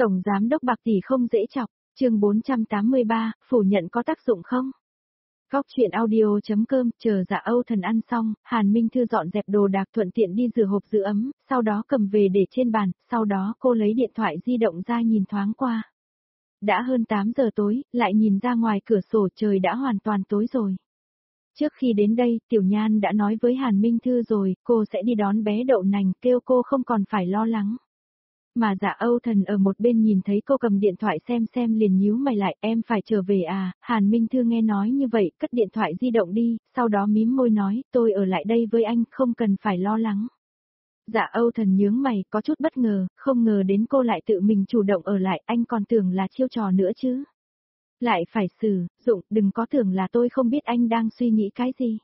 Tổng giám đốc Bạc tỷ không dễ chọc, chương 483, phủ nhận có tác dụng không? Góc chuyện audio.com, chờ Dạ Âu Thần ăn xong, Hàn Minh Thư dọn dẹp đồ đạc thuận tiện đi rửa hộp giữ ấm, sau đó cầm về để trên bàn, sau đó cô lấy điện thoại di động ra nhìn thoáng qua. Đã hơn 8 giờ tối, lại nhìn ra ngoài cửa sổ trời đã hoàn toàn tối rồi. Trước khi đến đây, Tiểu Nhan đã nói với Hàn Minh Thư rồi, cô sẽ đi đón bé đậu nành, kêu cô không còn phải lo lắng. Mà Dạ Âu Thần ở một bên nhìn thấy cô cầm điện thoại xem liền nhíu mày lại, em phải trở về à, Hàn Minh Thư nghe nói như vậy, cất điện thoại di động đi, sau đó mím môi nói, tôi ở lại đây với anh, không cần phải lo lắng. Dạ Âu Thần nhướng mày, có chút bất ngờ, không ngờ đến cô lại tự mình chủ động ở lại, anh còn tưởng là chiêu trò nữa chứ. Lại phải sử dụng, đừng có tưởng là tôi không biết anh đang suy nghĩ cái gì.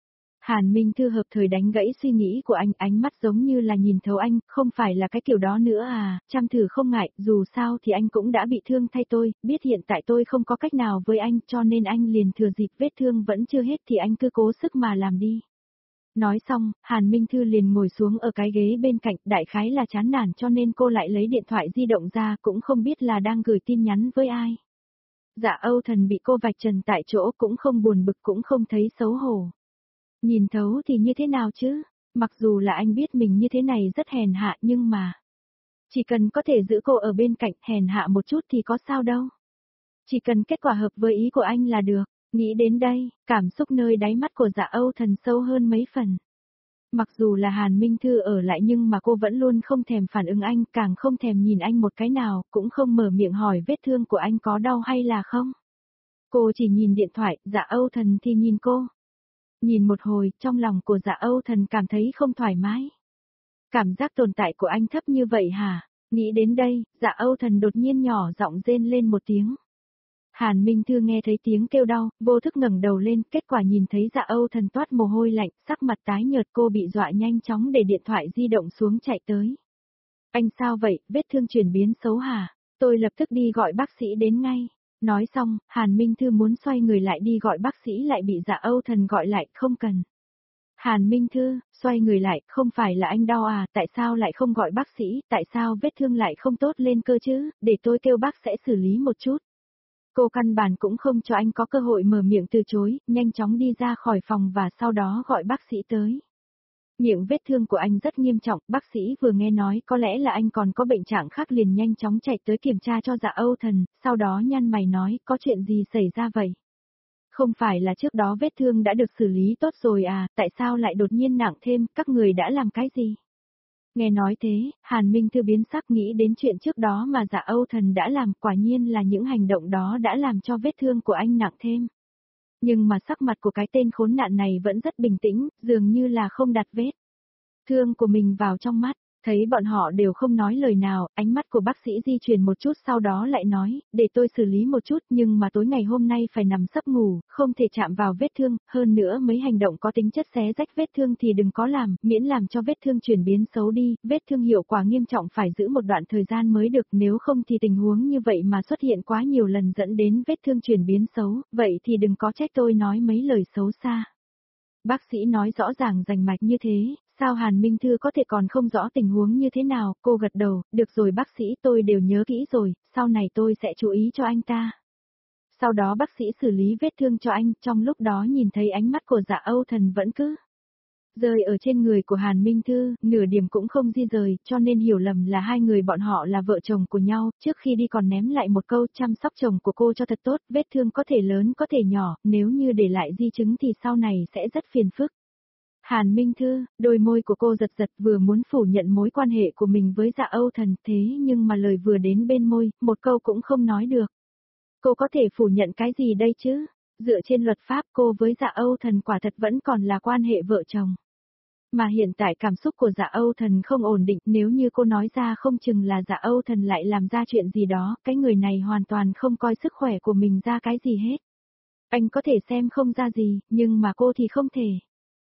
Hàn Minh Thư hợp thời đánh gãy suy nghĩ của anh, ánh mắt giống như là nhìn thấu anh, không phải là cái kiểu đó nữa à, chăm thử không ngại, dù sao thì anh cũng đã bị thương thay tôi, biết hiện tại tôi không có cách nào với anh cho nên anh liền thừa dịp vết thương vẫn chưa hết thì anh cứ cố sức mà làm đi. Nói xong, Hàn Minh Thư liền ngồi xuống ở cái ghế bên cạnh, đại khái là chán nản cho nên cô lại lấy điện thoại di động ra cũng không biết là đang gửi tin nhắn với ai. Dạ Âu Thần bị cô vạch trần tại chỗ cũng không buồn bực cũng không thấy xấu hổ. Nhìn thấu thì như thế nào chứ, mặc dù là anh biết mình như thế này rất hèn hạ nhưng mà. Chỉ cần có thể giữ cô ở bên cạnh hèn hạ một chút thì có sao đâu. Chỉ cần kết quả hợp với ý của anh là được, nghĩ đến đây, cảm xúc nơi đáy mắt của Dạ Âu Thần sâu hơn mấy phần. Mặc dù là Hàn Minh Thư ở lại nhưng mà cô vẫn luôn không thèm phản ứng anh, càng không thèm nhìn anh một cái nào, cũng không mở miệng hỏi vết thương của anh có đau hay là không. Cô chỉ nhìn điện thoại, Dạ Âu Thần thì nhìn cô. Nhìn một hồi, trong lòng của Dạ Âu Thần cảm thấy không thoải mái. Cảm giác tồn tại của anh thấp như vậy hả? Nghĩ đến đây, Dạ Âu Thần đột nhiên nhỏ giọng rên lên một tiếng. Hàn Minh Thư nghe thấy tiếng kêu đau, vô thức ngẩng đầu lên, kết quả nhìn thấy Dạ Âu Thần toát mồ hôi lạnh, sắc mặt tái nhợt, cô bị dọa nhanh chóng để điện thoại di động xuống chạy tới. Anh sao vậy, vết thương chuyển biến xấu hả? Tôi lập tức đi gọi bác sĩ đến ngay. Nói xong, Hàn Minh Thư muốn xoay người lại đi gọi bác sĩ lại bị Dạ Âu Thần gọi lại, không cần. Hàn Minh Thư, xoay người lại, không phải là anh đau à, tại sao lại không gọi bác sĩ, tại sao vết thương lại không tốt lên cơ chứ, để tôi kêu bác sẽ xử lý một chút. Cô căn bản cũng không cho anh có cơ hội mở miệng từ chối, nhanh chóng đi ra khỏi phòng và sau đó gọi bác sĩ tới. Miệng vết thương của anh rất nghiêm trọng, bác sĩ vừa nghe nói có lẽ là anh còn có bệnh trạng khác liền nhanh chóng chạy tới kiểm tra cho Dạ Âu Thần, sau đó nhăn mày nói, có chuyện gì xảy ra vậy? Không phải là trước đó vết thương đã được xử lý tốt rồi à, tại sao lại đột nhiên nặng thêm, các người đã làm cái gì? Nghe nói thế, Hàn Minh Thư biến sắc nghĩ đến chuyện trước đó mà Dạ Âu Thần đã làm, quả nhiên là những hành động đó đã làm cho vết thương của anh nặng thêm. Nhưng mà sắc mặt của cái tên khốn nạn này vẫn rất bình tĩnh, dường như là không đặt vết thương của mình vào trong mắt. Thấy bọn họ đều không nói lời nào, ánh mắt của bác sĩ di chuyển một chút sau đó lại nói, để tôi xử lý một chút nhưng mà tối ngày hôm nay phải nằm sấp ngủ, không thể chạm vào vết thương, hơn nữa mấy hành động có tính chất xé rách vết thương thì đừng có làm, miễn làm cho vết thương chuyển biến xấu đi, vết thương hiệu quả nghiêm trọng phải giữ một đoạn thời gian mới được, nếu không thì tình huống như vậy mà xuất hiện quá nhiều lần dẫn đến vết thương chuyển biến xấu, vậy thì đừng có trách tôi nói mấy lời xấu xa. Bác sĩ nói rõ ràng rành mạch như thế, sao Hàn Minh Thư có thể còn không rõ tình huống như thế nào, cô gật đầu, được rồi bác sĩ tôi đều nhớ kỹ rồi, sau này tôi sẽ chú ý cho anh ta. Sau đó bác sĩ xử lý vết thương cho anh, trong lúc đó nhìn thấy ánh mắt của Dạ Âu Thần vẫn cứ rơi ở trên người của Hàn Minh Thư, nửa điểm cũng không di rời, cho nên hiểu lầm là hai người bọn họ là vợ chồng của nhau, trước khi đi còn ném lại một câu chăm sóc chồng của cô cho thật tốt, vết thương có thể lớn có thể nhỏ, nếu như để lại di chứng thì sau này sẽ rất phiền phức. Hàn Minh Thư, đôi môi của cô giật giật vừa muốn phủ nhận mối quan hệ của mình với Dạ Âu Thần thế nhưng mà lời vừa đến bên môi, một câu cũng không nói được. Cô có thể phủ nhận cái gì đây chứ? Dựa trên luật pháp cô với Dạ Âu Thần quả thật vẫn còn là quan hệ vợ chồng. Mà hiện tại cảm xúc của Dạ Âu Thần không ổn định, nếu như cô nói ra không chừng là Dạ Âu Thần lại làm ra chuyện gì đó, cái người này hoàn toàn không coi sức khỏe của mình ra cái gì hết. Anh có thể xem không ra gì, nhưng mà cô thì không thể.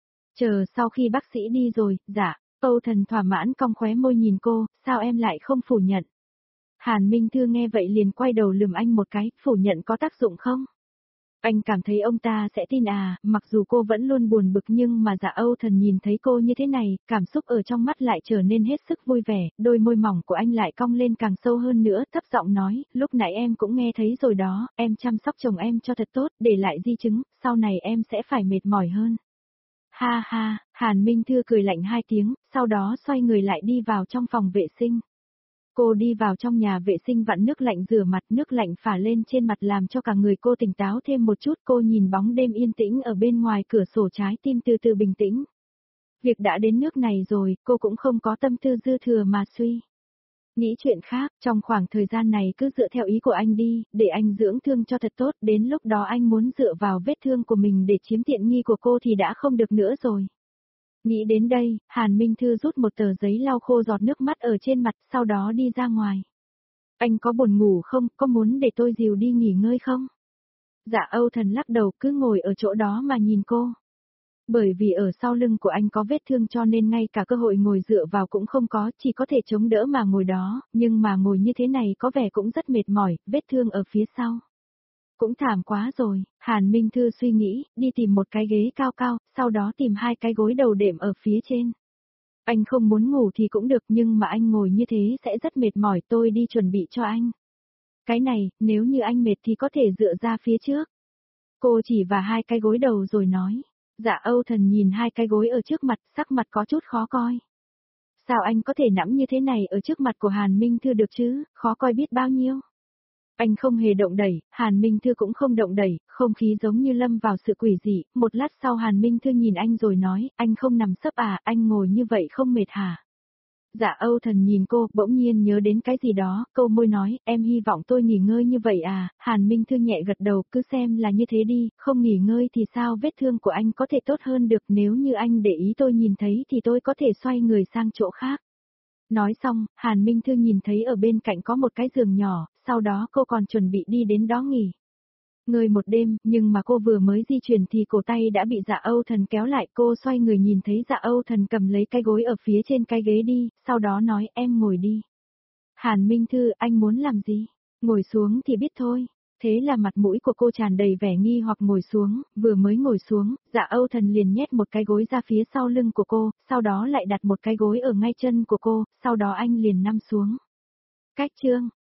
Chờ sau khi bác sĩ đi rồi, Dạ Âu Thần thỏa mãn cong khóe môi nhìn cô, sao em lại không phủ nhận? Hàn Minh Thư nghe vậy liền quay đầu lườm anh một cái, phủ nhận có tác dụng không? Anh cảm thấy ông ta sẽ tin à, mặc dù cô vẫn luôn buồn bực nhưng mà Dạ Âu Thần nhìn thấy cô như thế này, cảm xúc ở trong mắt lại trở nên hết sức vui vẻ, đôi môi mỏng của anh lại cong lên càng sâu hơn nữa, thấp giọng nói, lúc nãy em cũng nghe thấy rồi đó, em chăm sóc chồng em cho thật tốt, để lại di chứng, sau này em sẽ phải mệt mỏi hơn. Ha ha, Hàn Minh Thư cười lạnh 2 tiếng, sau đó xoay người lại đi vào trong phòng vệ sinh. Cô đi vào trong nhà vệ sinh vặn nước lạnh rửa mặt, nước lạnh phả lên trên mặt làm cho cả người cô tỉnh táo thêm một chút, cô nhìn bóng đêm yên tĩnh ở bên ngoài cửa sổ, trái tim từ từ bình tĩnh. Việc đã đến nước này rồi, cô cũng không có tâm tư dư thừa mà suy nghĩ chuyện khác, trong khoảng thời gian này cứ dựa theo ý của anh đi, để anh dưỡng thương cho thật tốt, đến lúc đó anh muốn dựa vào vết thương của mình để chiếm tiện nghi của cô thì đã không được nữa rồi. Nghĩ đến đây, Hàn Minh Thư rút một tờ giấy lau khô giọt nước mắt ở trên mặt, sau đó đi ra ngoài. Anh có buồn ngủ không, có muốn để tôi dìu đi nghỉ ngơi không? Dạ Âu Thần lắc đầu, cứ ngồi ở chỗ đó mà nhìn cô. Bởi vì ở sau lưng của anh có vết thương cho nên ngay cả cơ hội ngồi dựa vào cũng không có, chỉ có thể chống đỡ mà ngồi đó, nhưng mà ngồi như thế này có vẻ cũng rất mệt mỏi, vết thương ở phía sau. Cũng thảm quá rồi, Hàn Minh Thư suy nghĩ, đi tìm một cái ghế cao cao, sau đó tìm 2 cái gối đầu đệm ở phía trên. Anh không muốn ngủ thì cũng được nhưng mà anh ngồi như thế sẽ rất mệt mỏi, tôi đi chuẩn bị cho anh. Cái này, nếu như anh mệt thì có thể dựa ra phía trước. Cô chỉ vào 2 cái gối đầu rồi nói. Dạ Âu Thần nhìn 2 cái gối ở trước mặt, sắc mặt có chút khó coi. Sao anh có thể nắm như thế này ở trước mặt của Hàn Minh Thư được chứ, khó coi biết bao nhiêu. Anh không hề động đẩy, Hàn Minh Thư cũng không động đẩy, không khí giống như lâm vào sự quỷ dị, một lát sau Hàn Minh Thư nhìn anh rồi nói, anh không nằm sấp à, anh ngồi như vậy không mệt hả? Dạ Âu Thần nhìn cô, bỗng nhiên nhớ đến cái gì đó, câu môi nói, em hy vọng tôi nghỉ ngơi như vậy à, Hàn Minh Thư nhẹ gật đầu, cứ xem là như thế đi, không nghỉ ngơi thì sao vết thương của anh có thể tốt hơn được, nếu như anh để ý tôi nhìn thấy thì tôi có thể xoay người sang chỗ khác. Nói xong, Hàn Minh Thư nhìn thấy ở bên cạnh có một cái giường nhỏ, sau đó cô còn chuẩn bị đi đến đó nghỉ ngơi một đêm, nhưng mà cô vừa mới di chuyển thì cổ tay đã bị Dạ Âu Thần kéo lại, cô xoay người nhìn thấy Dạ Âu Thần cầm lấy cái gối ở phía trên cái ghế đi, sau đó nói em ngồi đi. Hàn Minh Thư, anh muốn làm gì? Ngồi xuống thì biết thôi. Thế là mặt mũi của cô tràn đầy vẻ nghi hoặc ngồi xuống, vừa mới ngồi xuống, Dạ Âu Thần liền nhét một cái gối ra phía sau lưng của cô, sau đó lại đặt một cái gối ở ngay chân của cô, sau đó anh liền nằm xuống. Cách chương